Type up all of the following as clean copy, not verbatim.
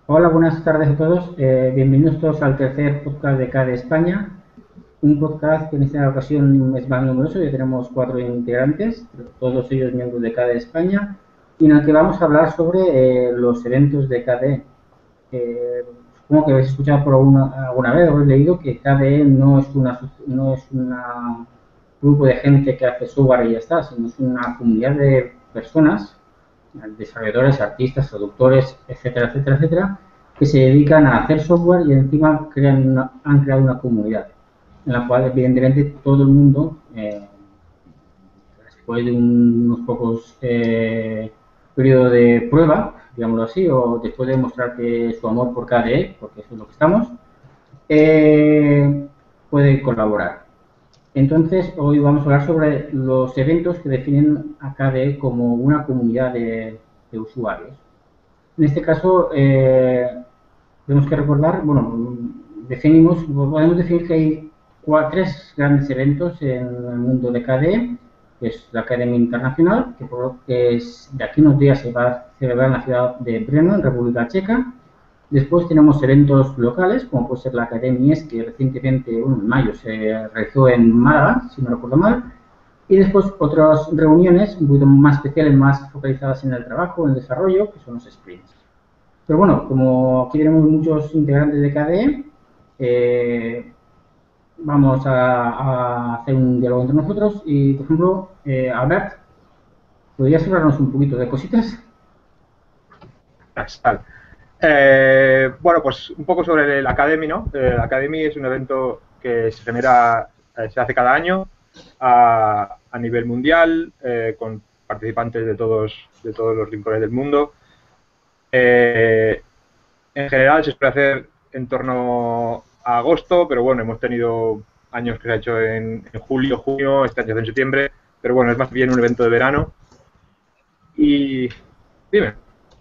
Hola, buenas tardes a todos. Bienvenidos todos al tercer podcast de CADE España. Un podcast que en esta ocasión es más numeroso, ya tenemos 4 integrantes, todos ellos miembros de CADE España, y en el que vamos a hablar sobre los eventos de CADE. Supongo que habéis escuchado por alguna vez o habéis leído que CADE no es un grupo de gente que hace software y ya está, sino es una comunidad de personas, desarrolladores, artistas, traductores, etcétera, etcétera, etcétera, que se dedican a hacer software y encima han creado una comunidad en la cual evidentemente todo el mundo, después de unos pocos periodos de prueba, digámoslo así, o después de demostrar que su amor por KDE, porque eso es lo que estamos, puede colaborar. Entonces, hoy vamos a hablar sobre los eventos que definen a KDE como una comunidad de usuarios. En este caso, tenemos que recordar, bueno, podemos decir que hay tres grandes eventos en el mundo de KDE, que es la Academia Internacional, que es de aquí unos días se va a celebrar en la ciudad de Brno, en República Checa. Después tenemos eventos locales, como puede ser la Academia ES, que recientemente, bueno, en mayo, se realizó en Málaga, si no recuerdo mal. Y después otras reuniones un poquito más especiales, más focalizadas en el trabajo, en el desarrollo, que son los sprints. Pero bueno, como aquí tenemos muchos integrantes de KDE, vamos a hacer un diálogo entre nosotros y, por ejemplo, Albert, ¿podrías hablarnos un poquito de cositas? Tal. Bueno, pues un poco sobre el Academy, ¿no? El Academy es un evento que se genera, se hace cada año a nivel mundial, con participantes de todos los rincones del mundo. En general se suele hacer en torno a agosto, pero bueno, hemos tenido años que se ha hecho en julio, junio, este año en septiembre, pero bueno, es más bien un evento de verano. Y dime.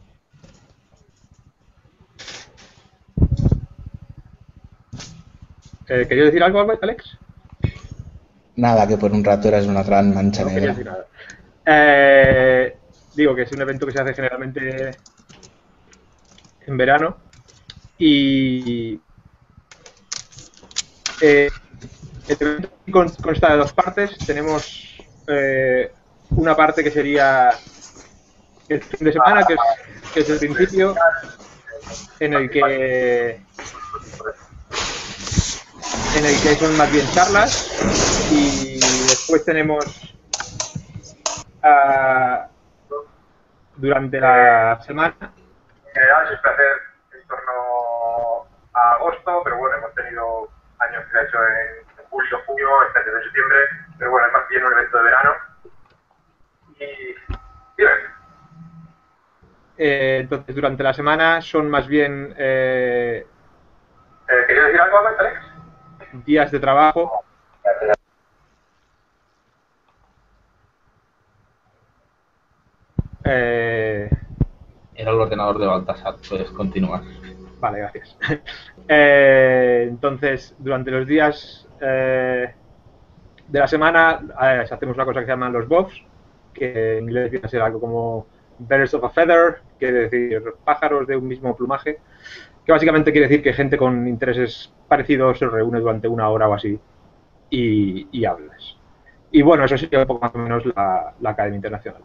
¿Querías decir algo, Alex? Nada, que por un rato eras una gran mancha No quería negra. decir nada. Digo que es un evento que se hace generalmente en verano y el evento consta de dos partes. Tenemos una parte que sería el fin de semana, que es el principio, en el que son más bien charlas, y después tenemos durante la semana. En general se suele hacer en torno a agosto, pero bueno, hemos tenido años que se ha hecho en julio, junio, este año en septiembre, pero bueno, es más bien un evento de verano. Y dime. Entonces, durante la semana son más bien ¿querías decir algo, Alex? Días de trabajo. Era el ordenador de Baltasar, puedes continuar. Vale, gracias. Entonces, durante los días de la semana hacemos una cosa que se llaman los BOFs, que en inglés viene a ser algo como Birds of a Feather, que quiere decir pájaros de un mismo plumaje, que básicamente quiere decir que gente con intereses parecidos se reúne durante una hora o así y hablas. Y bueno, eso sería un poco más o menos la Academia Internacional.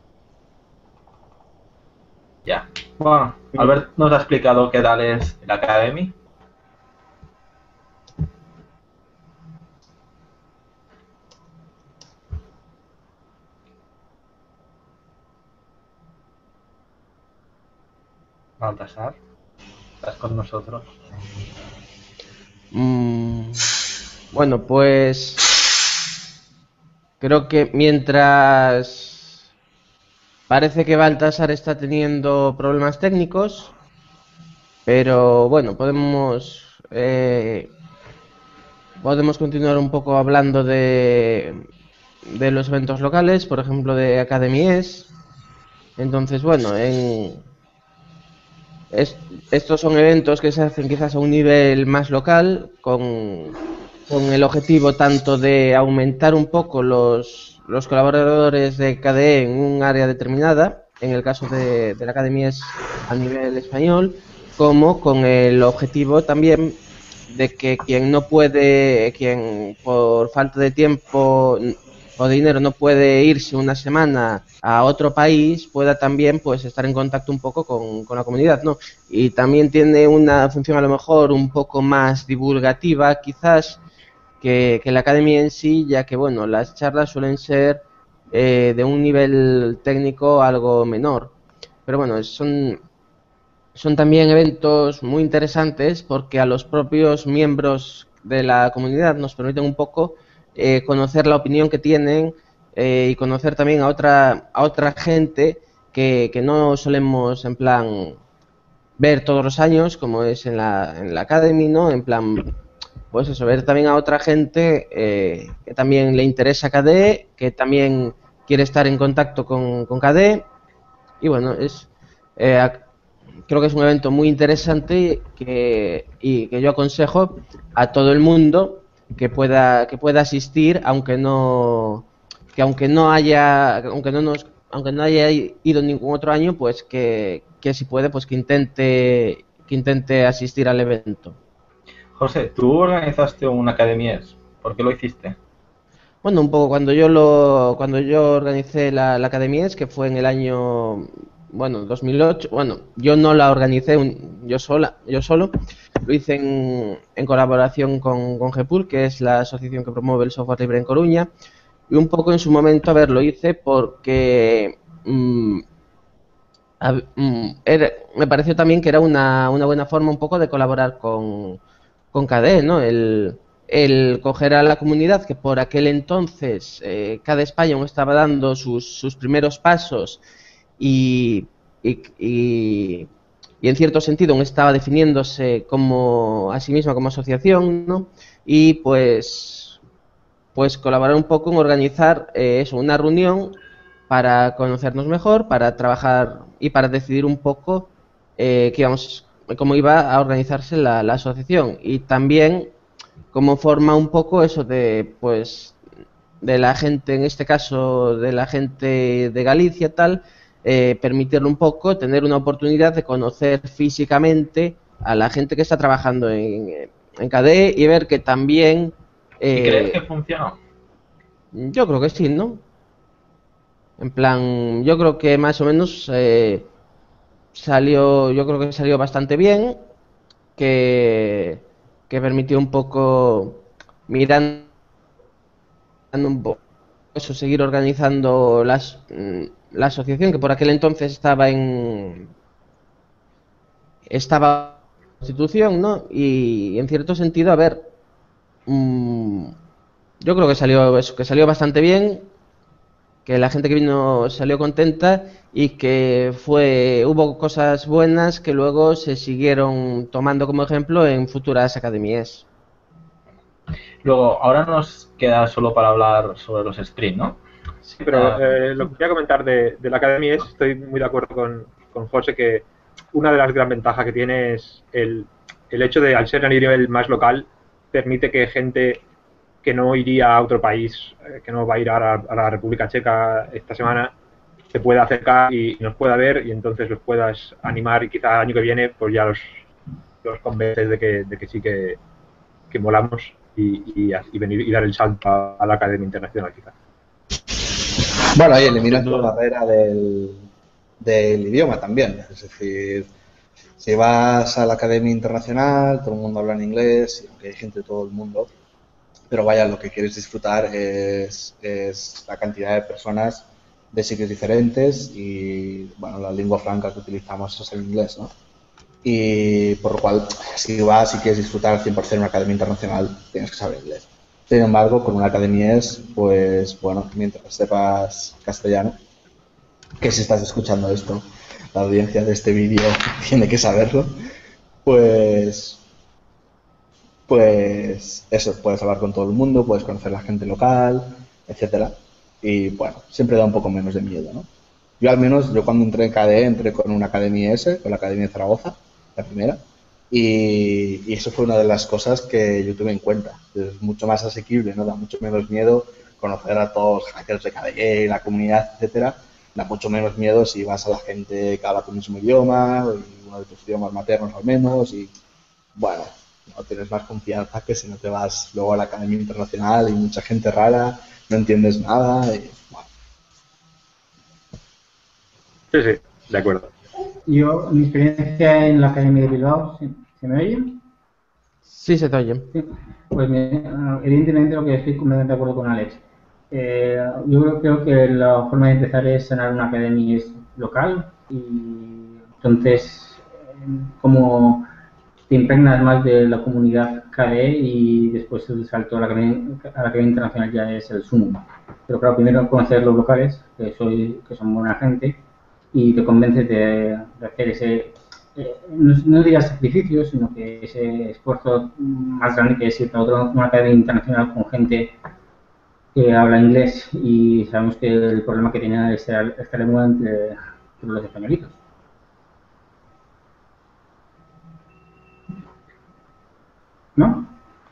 Ya. Bueno, Albert nos ha explicado qué tal es el Academy. Baltasar, ¿estás con nosotros? Bueno, pues creo que mientras parece que Baltasar está teniendo problemas técnicos, pero bueno, podemos continuar un poco hablando de los eventos locales, por ejemplo de Academies. Entonces, bueno, estos son eventos que se hacen quizás a un nivel más local, con el objetivo tanto de aumentar un poco los colaboradores de KDE en un área determinada, en el caso de la Academia es a nivel español, como con el objetivo también de que quien no puede, quien por falta de tiempo o dinero no puede irse una semana a otro país, pueda también pues estar en contacto un poco con la comunidad, ¿no? Y también tiene una función a lo mejor un poco más divulgativa quizás que la academia en sí, ya que bueno, las charlas suelen ser de un nivel técnico algo menor. Pero bueno, son también eventos muy interesantes porque a los propios miembros de la comunidad nos permiten un poco conocer la opinión que tienen y conocer también a otra gente que no solemos en plan ver todos los años, como es en la Academy, ¿no? En plan, pues eso, ver también a otra gente que también le interesa KDE, que también quiere estar en contacto con KDE. Y bueno, eh, creo que es un evento muy interesante y que yo aconsejo a todo el mundo que pueda asistir, aunque no haya ido ningún otro año, pues que si puede, pues que intente asistir al evento. José, tú organizaste una academia. ¿Por qué lo hiciste? Bueno, un poco cuando yo organicé la Academia que fue en el año, bueno, 2008. Bueno, yo no la organicé yo solo, lo hice en colaboración con GEPUL, que es la asociación que promueve el software libre en Coruña, y un poco en su momento, a ver, lo hice porque me pareció también que era una buena forma un poco de colaborar con KDE, ¿no? El coger a la comunidad que por aquel entonces KDE España aún estaba dando sus primeros pasos y, y, y, y en cierto sentido aún estaba definiéndose como a sí misma como asociación, ¿no? Y pues colaborar un poco en organizar una reunión para conocernos mejor, para trabajar y para decidir un poco cómo iba a organizarse la asociación y también cómo forma un poco eso de pues de la gente, en este caso de la gente de Galicia tal, permitirle un poco tener una oportunidad de conocer físicamente a la gente que está trabajando en KDE y ver que también ¿Y crees que funcionó? yo creo que sí, ¿no? En plan, yo creo que más o menos yo creo que salió bastante bien, que, que permitió un poco mirando un poco eso, seguir organizando la asociación, que por aquel entonces estaba en constitución, ¿no? Y en cierto sentido, a ver, yo creo que salió eso, que salió bastante bien, que la gente que vino salió contenta y que hubo cosas buenas que luego se siguieron tomando como ejemplo en futuras academias. Luego, ahora nos queda solo para hablar sobre los sprints, ¿no? Sí, pero lo que quería comentar de la academia estoy muy de acuerdo con José, que una de las gran ventajas que tiene es el hecho de, al ser a nivel más local, permite que gente que no iría a otro país, que no va a ir a la República Checa esta semana, se pueda acercar y nos pueda ver y entonces los puedas animar y quizá el año que viene pues ya los convences de que sí que molamos y venir y dar el salto a la Academia Internacional quizá. Bueno, y eliminas la barrera del idioma también. Es decir, si vas a la Academia Internacional, todo el mundo habla en inglés, y aunque hay gente de todo el mundo, pero vaya, lo que quieres disfrutar es la cantidad de personas de sitios diferentes y, bueno, la lengua franca que utilizamos es el inglés, ¿no? Y por lo cual, si quieres disfrutar al 100% una academia internacional, tienes que saber inglés. Sin embargo, con una academia pues bueno, mientras sepas castellano, que si estás escuchando esto, la audiencia de este vídeo tiene que saberlo, pues eso, puedes hablar con todo el mundo, puedes conocer a la gente local, etcétera. Y bueno, siempre da un poco menos de miedo, ¿no? Yo cuando entré en KDE, entré con una Academia con la Academia de Zaragoza, la primera, y eso fue una de las cosas que yo tuve en cuenta. Es mucho más asequible, ¿no? Da mucho menos miedo conocer a todos los hackers de KDE, la comunidad, etcétera. Da mucho menos miedo si vas a la gente que habla tu mismo idioma uno de tus idiomas maternos al menos, y bueno, no tienes más confianza que si no te vas luego a la Academia Internacional y mucha gente rara, no entiendes nada, y bueno. Sí, sí, de acuerdo. Yo, mi experiencia en la Academia de Bilbao, ¿se me oye? Sí, se te oye. Sí. Pues evidentemente lo que estoy completamente de acuerdo con Alex. Yo creo que la forma de empezar es sanar una academia es local y entonces como te impregnas más de la comunidad KDE y después el salto a la academia internacional ya es el sumo. Pero claro, primero conocer los locales, que son buena gente, y te convences de hacer ese, no diría sacrificio, sino que ese esfuerzo más grande que es ir a una academia internacional con gente que habla inglés y sabemos que el problema que tiene esta lengua entre los españolitos. ¿No?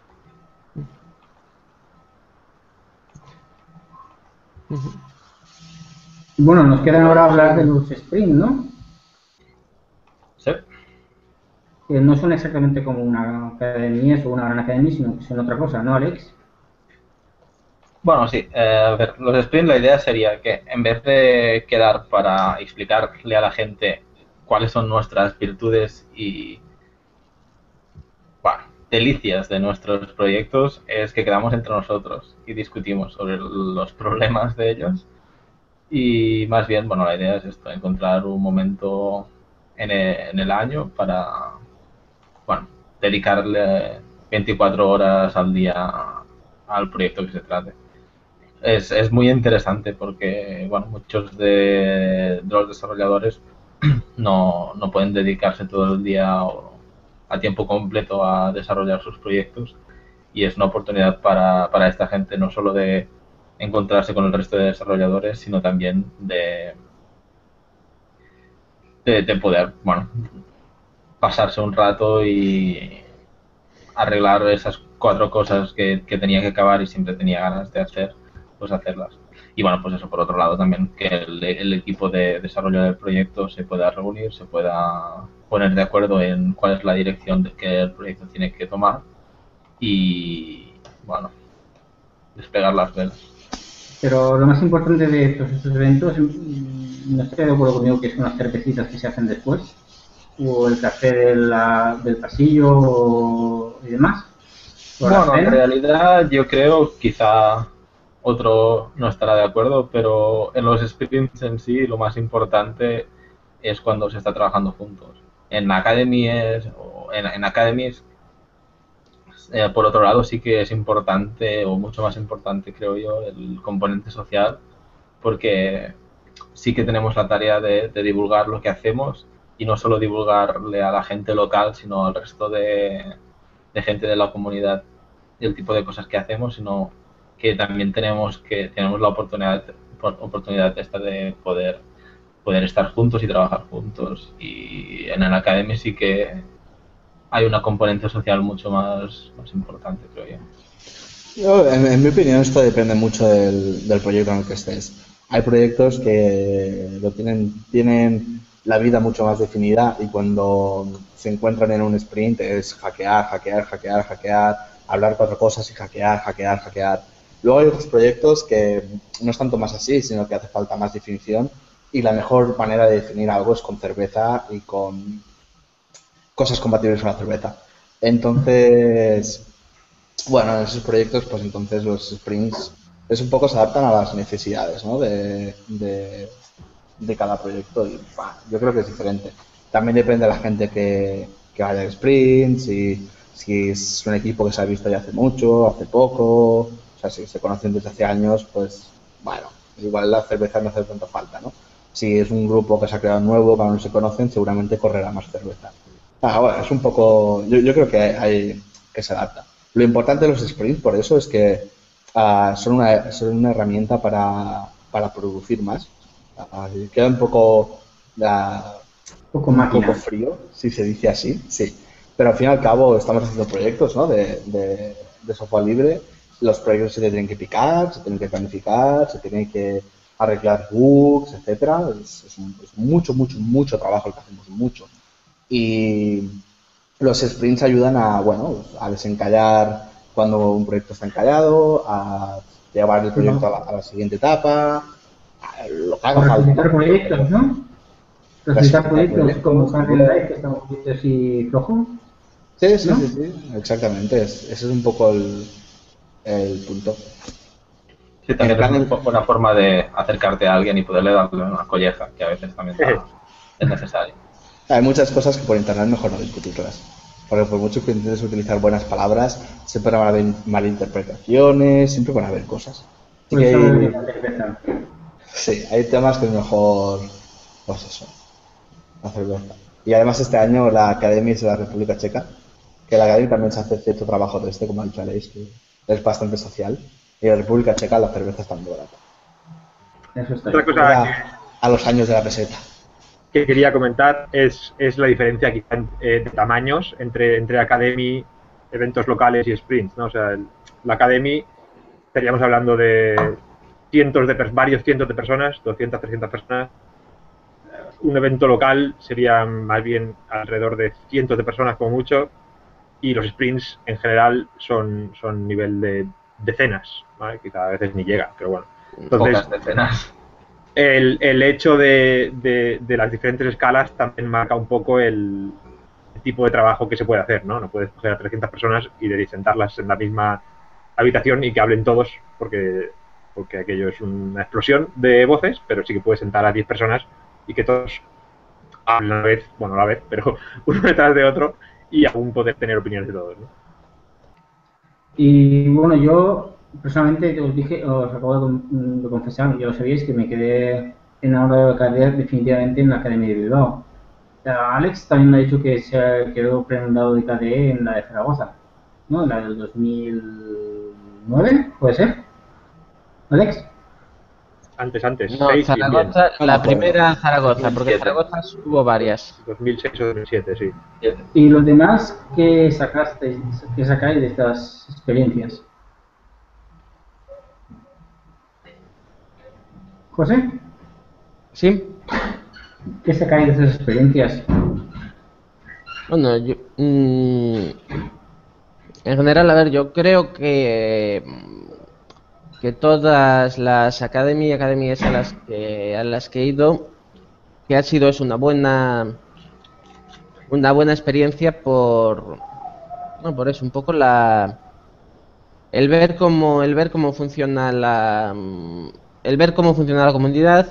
Bueno, nos quedan ahora hablar de los Spring, ¿no? Sí. Que no son exactamente como una academia o una gran academia, sino que son otra cosa, ¿no, Alex? Bueno, sí. A ver, los sprints, la idea sería que en vez de quedar para explicarle a la gente cuáles son nuestras virtudes y, bueno, delicias de nuestros proyectos, es que quedamos entre nosotros y discutimos sobre los problemas de ellos. Y más bien, bueno, la idea es esto, encontrar un momento en el año para, bueno, dedicarle 24 horas al día al proyecto que se trate. Es muy interesante porque, bueno, muchos de los desarrolladores no pueden dedicarse todo el día o a tiempo completo a desarrollar sus proyectos y es una oportunidad para esta gente no solo de encontrarse con el resto de desarrolladores, sino también de poder, bueno, pasarse un rato y arreglar esas 4 cosas que tenía que acabar y siempre tenía ganas de hacer, pues hacerlas. Y bueno, pues eso, por otro lado también, que el equipo de desarrollo del proyecto se pueda reunir, se pueda poner de acuerdo en cuál es la dirección que el proyecto tiene que tomar y, bueno, despegar las velas. Pero lo más importante de todos estos eventos, no estoy de acuerdo conmigo que son las cervecitas que se hacen después, o el café del pasillo y demás. Bueno, en realidad yo creo, quizá otro no estará de acuerdo, pero en los sprints en sí lo más importante es cuando se está trabajando juntos. En academies o en academies, por otro lado, sí que es importante o mucho más importante, creo yo, el componente social, porque sí que tenemos la tarea de divulgar lo que hacemos y no solo divulgarle a la gente local, sino al resto de gente de la comunidad y el tipo de cosas que hacemos, sino que también tenemos la oportunidad esta de poder estar juntos y trabajar juntos. Y en la academia sí que hay una componente social mucho más importante, creo yo. En mi opinión, esto depende mucho del proyecto en el que estés. Hay proyectos que tienen la vida mucho más definida y cuando se encuentran en un sprint es hackear, hackear, hackear, hackear, hablar 4 cosas y hackear, hackear, hackear. Luego hay otros proyectos que no es tanto más así, sino que hace falta más definición y la mejor manera de definir algo es con cerveza y con cosas compatibles con la cerveza. Entonces, bueno, en esos proyectos, pues entonces los sprints es un poco se adaptan a las necesidades, ¿no? de cada proyecto y yo creo que es diferente. También depende de la gente que vaya al sprint, si es un equipo que se ha visto ya hace mucho, hace poco, o sea, si se conocen desde hace años, pues bueno, igual la cerveza no hace tanta falta, ¿no? Si es un grupo que se ha creado nuevo, que aún no se conocen, seguramente correrá más cerveza. Bueno, es un poco, yo creo que hay que se adapta. Lo importante de los sprints, por eso, es que son una herramienta para producir más. Queda un poco, un poco frío, si se dice así, sí. Pero al fin y al cabo estamos haciendo proyectos, ¿no? de software libre. Los proyectos se tienen que picar, se tienen que planificar, se tienen que arreglar bugs, etcétera. Es mucho, mucho, mucho trabajo el que hacemos, mucho. Y los sprints ayudan a, bueno, a desencallar cuando un proyecto está encallado, a llevar el proyecto a la siguiente etapa, a lo que haga Para falta, resucitar ¿no? proyectos, ¿no? Resucitar proyectos como Hagen Live, que estamos viendo así flojo. Sí, sí, ¿no? sí, sí, exactamente. Ese es un poco el punto. Sí, también es una buena forma de acercarte a alguien y poderle darle una colleja, que a veces también es necesario. Hay muchas cosas que por internet mejor no discutirlas. Porque por mucho que intentes utilizar buenas palabras, siempre van a haber malinterpretaciones, siempre van a haber cosas. Así Pues que eso hay, debería de empezar. sí, hay temas que es mejor, pues eso, hacerlo. Y además este año la Academia es de la República Checa, que la Academia también se hace cierto trabajo de como ha dicho Aleix, que es bastante social. Y en la República Checa la cerveza está muy barata. Eso está Otra bien. cosa A los años de la peseta. que quería comentar es la diferencia quizá de tamaños entre Academy, eventos locales y sprints, ¿no? O sea, la Academy estaríamos hablando de varios cientos de personas, 200, 300 personas. Un evento local sería más bien alrededor de cientos de personas como mucho, y los sprints en general son nivel de decenas, ¿vale? Quizá a veces ni llega, pero bueno. Entonces, Pocas decenas. el hecho de las diferentes escalas también marca un poco el tipo de trabajo que se puede hacer, ¿no? No puedes coger a 300 personas y sentarlas en la misma habitación y que hablen todos, porque aquello es una explosión de voces, pero sí que puedes sentar a 10 personas y que todos hablen a la vez, bueno, a la vez, pero uno detrás de otro, y aún poder tener opiniones de todos, ¿no? Y bueno, yo personalmente os dije, os acabo de confesar, ya lo sabíais, que me quedé enamorado de KDE definitivamente en la Academia de Bilbao. Alex también me ha dicho que se quedó prendado de KDE en la de Zaragoza, ¿no? En la del 2009, ¿puede ser? ¿Alex? Antes, No, 6 bien, bien. Zaragoza, No me la acuerdo. primera Zaragoza, porque 2007. Zaragoza hubo varias. 2006 o 2007, sí. ¿Y los demás qué sacasteis, qué sacáis de estas experiencias? ¿José? ¿Sí? ¿Qué sacáis de esas experiencias? Bueno, en general, a ver, yo creo que todas las academias a las que he ido, que ha sido es una buena experiencia no, por eso, un poco el ver cómo funciona el ver cómo funciona la comunidad,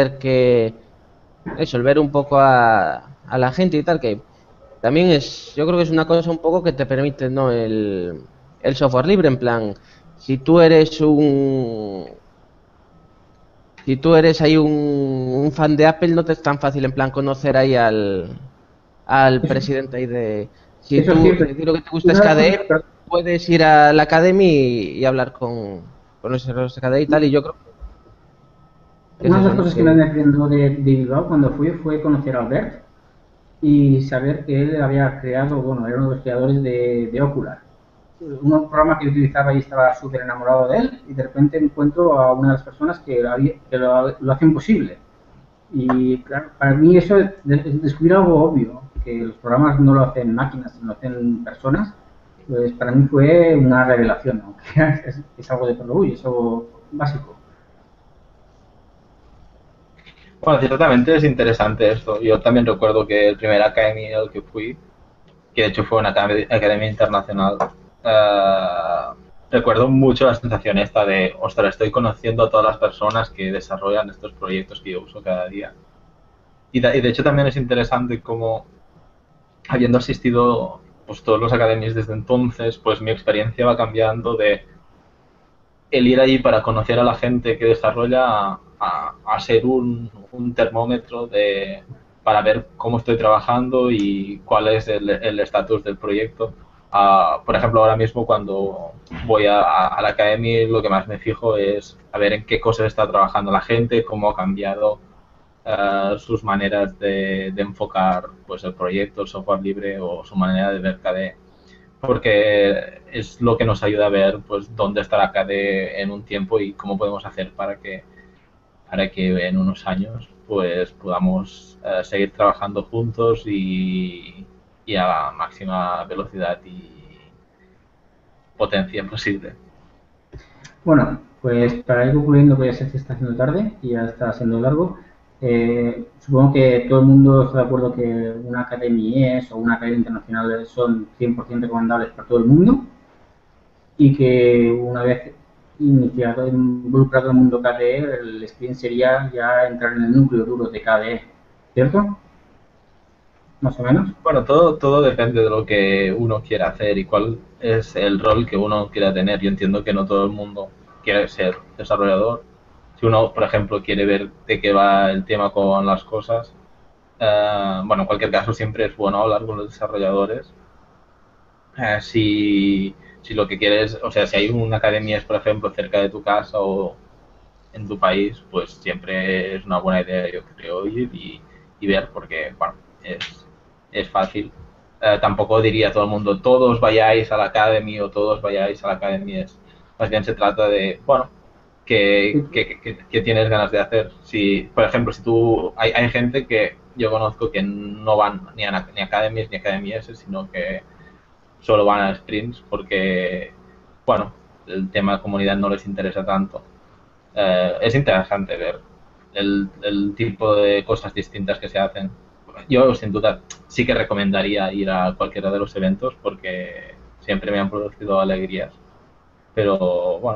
el ver un poco a la gente y tal, que también yo creo que es una cosa un poco que te permite, ¿no? El software libre, en plan, si tú eres si tú eres ahí un fan de Apple, no te es tan fácil en plan conocer ahí al Eso, presidente ahí de... eso es cierto. Si a ti lo que te gusta es Una de las cosas, KDE, puedes ir a la Academy y hablar con los de KDE y tal, y yo creo que es una de eso, las ¿no? cosas que me aprendió de Bilbao cuando fui fue conocer a Albert y saber que él había creado, bueno, era uno de los creadores de Ocular. Un programa que yo utilizaba y estaba súper enamorado de él y de repente encuentro a una de las personas que lo hacen posible. Y claro, para mí eso es descubrir algo obvio, que los programas no lo hacen máquinas, lo hacen personas, pues para mí fue una revelación, ¿no? Es algo de perogrullo, es algo básico. Bueno, ciertamente es interesante esto. Yo también recuerdo que el primer Academy al que fui, que de hecho fue una academia internacional, eh, recuerdo mucho la sensación esta de, ostras, estoy conociendo a todas las personas que desarrollan estos proyectos que yo uso cada día. Y de hecho también es interesante cómo, habiendo asistido pues todos los academias desde entonces, pues mi experiencia va cambiando de el ir allí para conocer a la gente que desarrolla a ser un termómetro para ver cómo estoy trabajando y cuál es el estatus del proyecto. Por ejemplo, ahora mismo cuando voy a la academia, lo que más me fijo es a ver en qué cosas está trabajando la gente, cómo ha cambiado sus maneras de enfocar pues el proyecto, el software libre o su manera de ver KDE, porque es lo que nos ayuda a ver pues dónde estará KDE en un tiempo y cómo podemos hacer para que en unos años pues podamos seguir trabajando juntos y a la máxima velocidad y potencia posible. Bueno, pues para ir concluyendo, que ya se está haciendo tarde y ya está siendo largo, supongo que todo el mundo está de acuerdo que una academia IES o una academia internacional son 100% recomendables para todo el mundo y que una vez iniciado, involucrado en el mundo KDE, el sprint sería ya entrar en el núcleo duro de KDE, ¿cierto? Más o menos. Bueno, todo depende de lo que uno quiera hacer y cuál es el rol que uno quiera tener. Yo entiendo que no todo el mundo quiere ser desarrollador. Si uno, por ejemplo, quiere ver de qué va el tema con las cosas, bueno, en cualquier caso siempre es bueno hablar con los desarrolladores. Si lo que quieres, o sea, si hay una academia, por ejemplo, cerca de tu casa o en tu país, pues siempre es una buena idea, yo creo, ir y ver, porque, bueno, es fácil. Tampoco diría a todo el mundo, todos vayáis a la academy o todos vayáis a la academy. Más bien se trata de, bueno, ¿qué tienes ganas de hacer? Si, por ejemplo, si tú, hay gente que yo conozco que no van ni a academies ni a academias, sino que solo van a sprints porque, bueno, el tema de comunidad no les interesa tanto. Es interesante ver el tipo de cosas distintas que se hacen. Yo, sin duda, sí que recomendaría ir a cualquiera de los eventos porque siempre me han producido alegrías. Pero, bueno,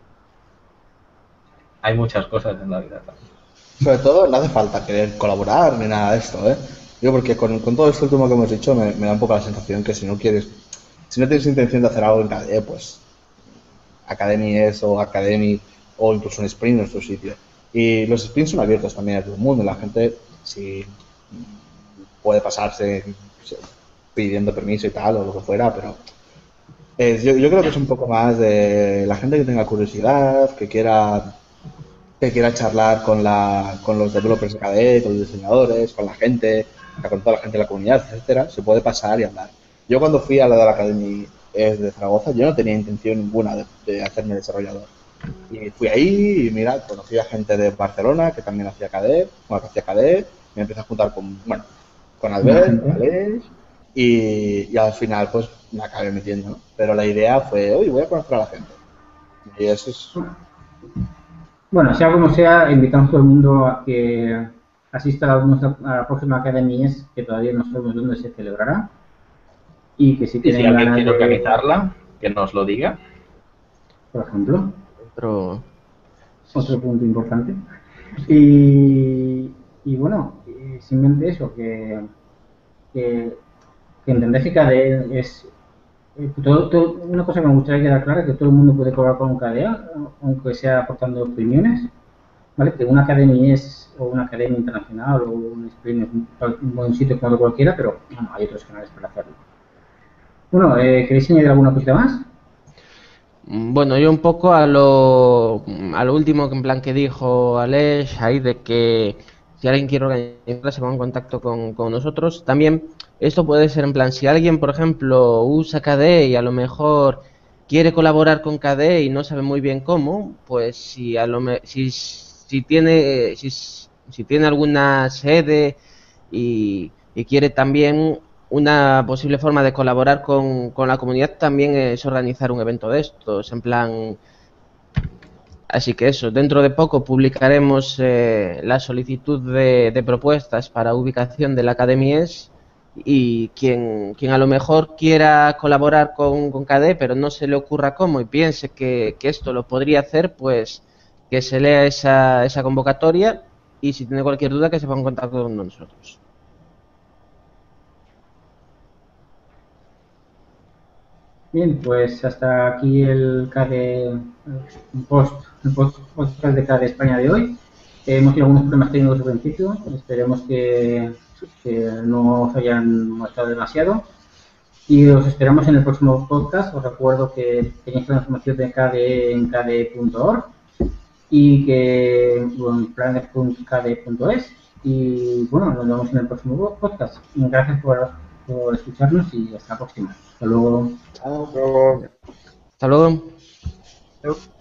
hay muchas cosas en la vida también. Sobre todo, no hace falta querer colaborar ni nada de esto, ¿eh? Yo porque con todo esto último que hemos dicho me da un poco la sensación que si no tienes intención de hacer algo en KDE, pues Academy es o Academy o incluso un sprint en nuestro sitio. Y los sprints son abiertos también a todo el mundo. La gente, si puede pasarse pidiendo permiso y tal o lo que fuera, pero yo creo que es un poco más de la gente que tenga curiosidad, que quiera charlar con los developers de KDE, con los diseñadores, con la gente, con toda la gente de la comunidad, etcétera, se puede pasar y hablar. Yo cuando fui a la de la Academy de Zaragoza, yo no tenía intención ninguna de hacerme desarrollador. Y fui ahí y mira, conocí a gente de Barcelona que también hacía KDE, bueno, que hacía KDE, me empecé a juntar con Albert, con Alex, y al final pues me acabé metiendo, ¿no? Pero la idea fue, oye, voy a conocer a la gente. Y eso es... Bueno, sea como sea, invitamos a todo el mundo a que asista a la próxima Academia, que todavía no sabemos dónde se celebrará. Y que si Y tienen si alguien ganas quiere de, organizarla, que nos lo diga. por ejemplo, Otro... otro punto importante. Y bueno, simplemente eso, que entendés que KDE es... una cosa que me gustaría quedar clara es que todo el mundo puede cobrar con un KDE, aunque sea aportando opiniones, ¿vale? Que una academia o una academia internacional o un sprint es un buen sitio como cualquiera, pero bueno, hay otros canales para hacerlo. Bueno, ¿queréis añadir alguna cosita más? Bueno, yo un poco a lo último que en plan que dijo Aleix, ahí de que si alguien quiere organizar se ponga en contacto con nosotros. También esto puede ser en plan, si alguien, por ejemplo, usa KDE y a lo mejor quiere colaborar con KDE y no sabe muy bien cómo, pues si tiene alguna sede y quiere también una posible forma de colaborar con la comunidad también es organizar un evento de estos, en plan... Así que eso, dentro de poco publicaremos la solicitud de propuestas para ubicación de la Academia ES y quien a lo mejor quiera colaborar con KDE pero no se le ocurra cómo y piense que esto lo podría hacer, pues que se lea esa convocatoria y si tiene cualquier duda que se ponga en contacto con nosotros. Bien, pues hasta aquí el podcast de KDE España de hoy. Hemos tenido algunos problemas técnicos al principio, esperemos que no os hayan molestado demasiado. Y os esperamos en el próximo podcast. Os recuerdo que tenéis toda la información de KDE en kde.org y que en planet.kde.es. Y bueno, nos vemos en el próximo podcast. Gracias por escucharnos y hasta la próxima. Hasta luego. Chao. Luego, Hasta luego. yo-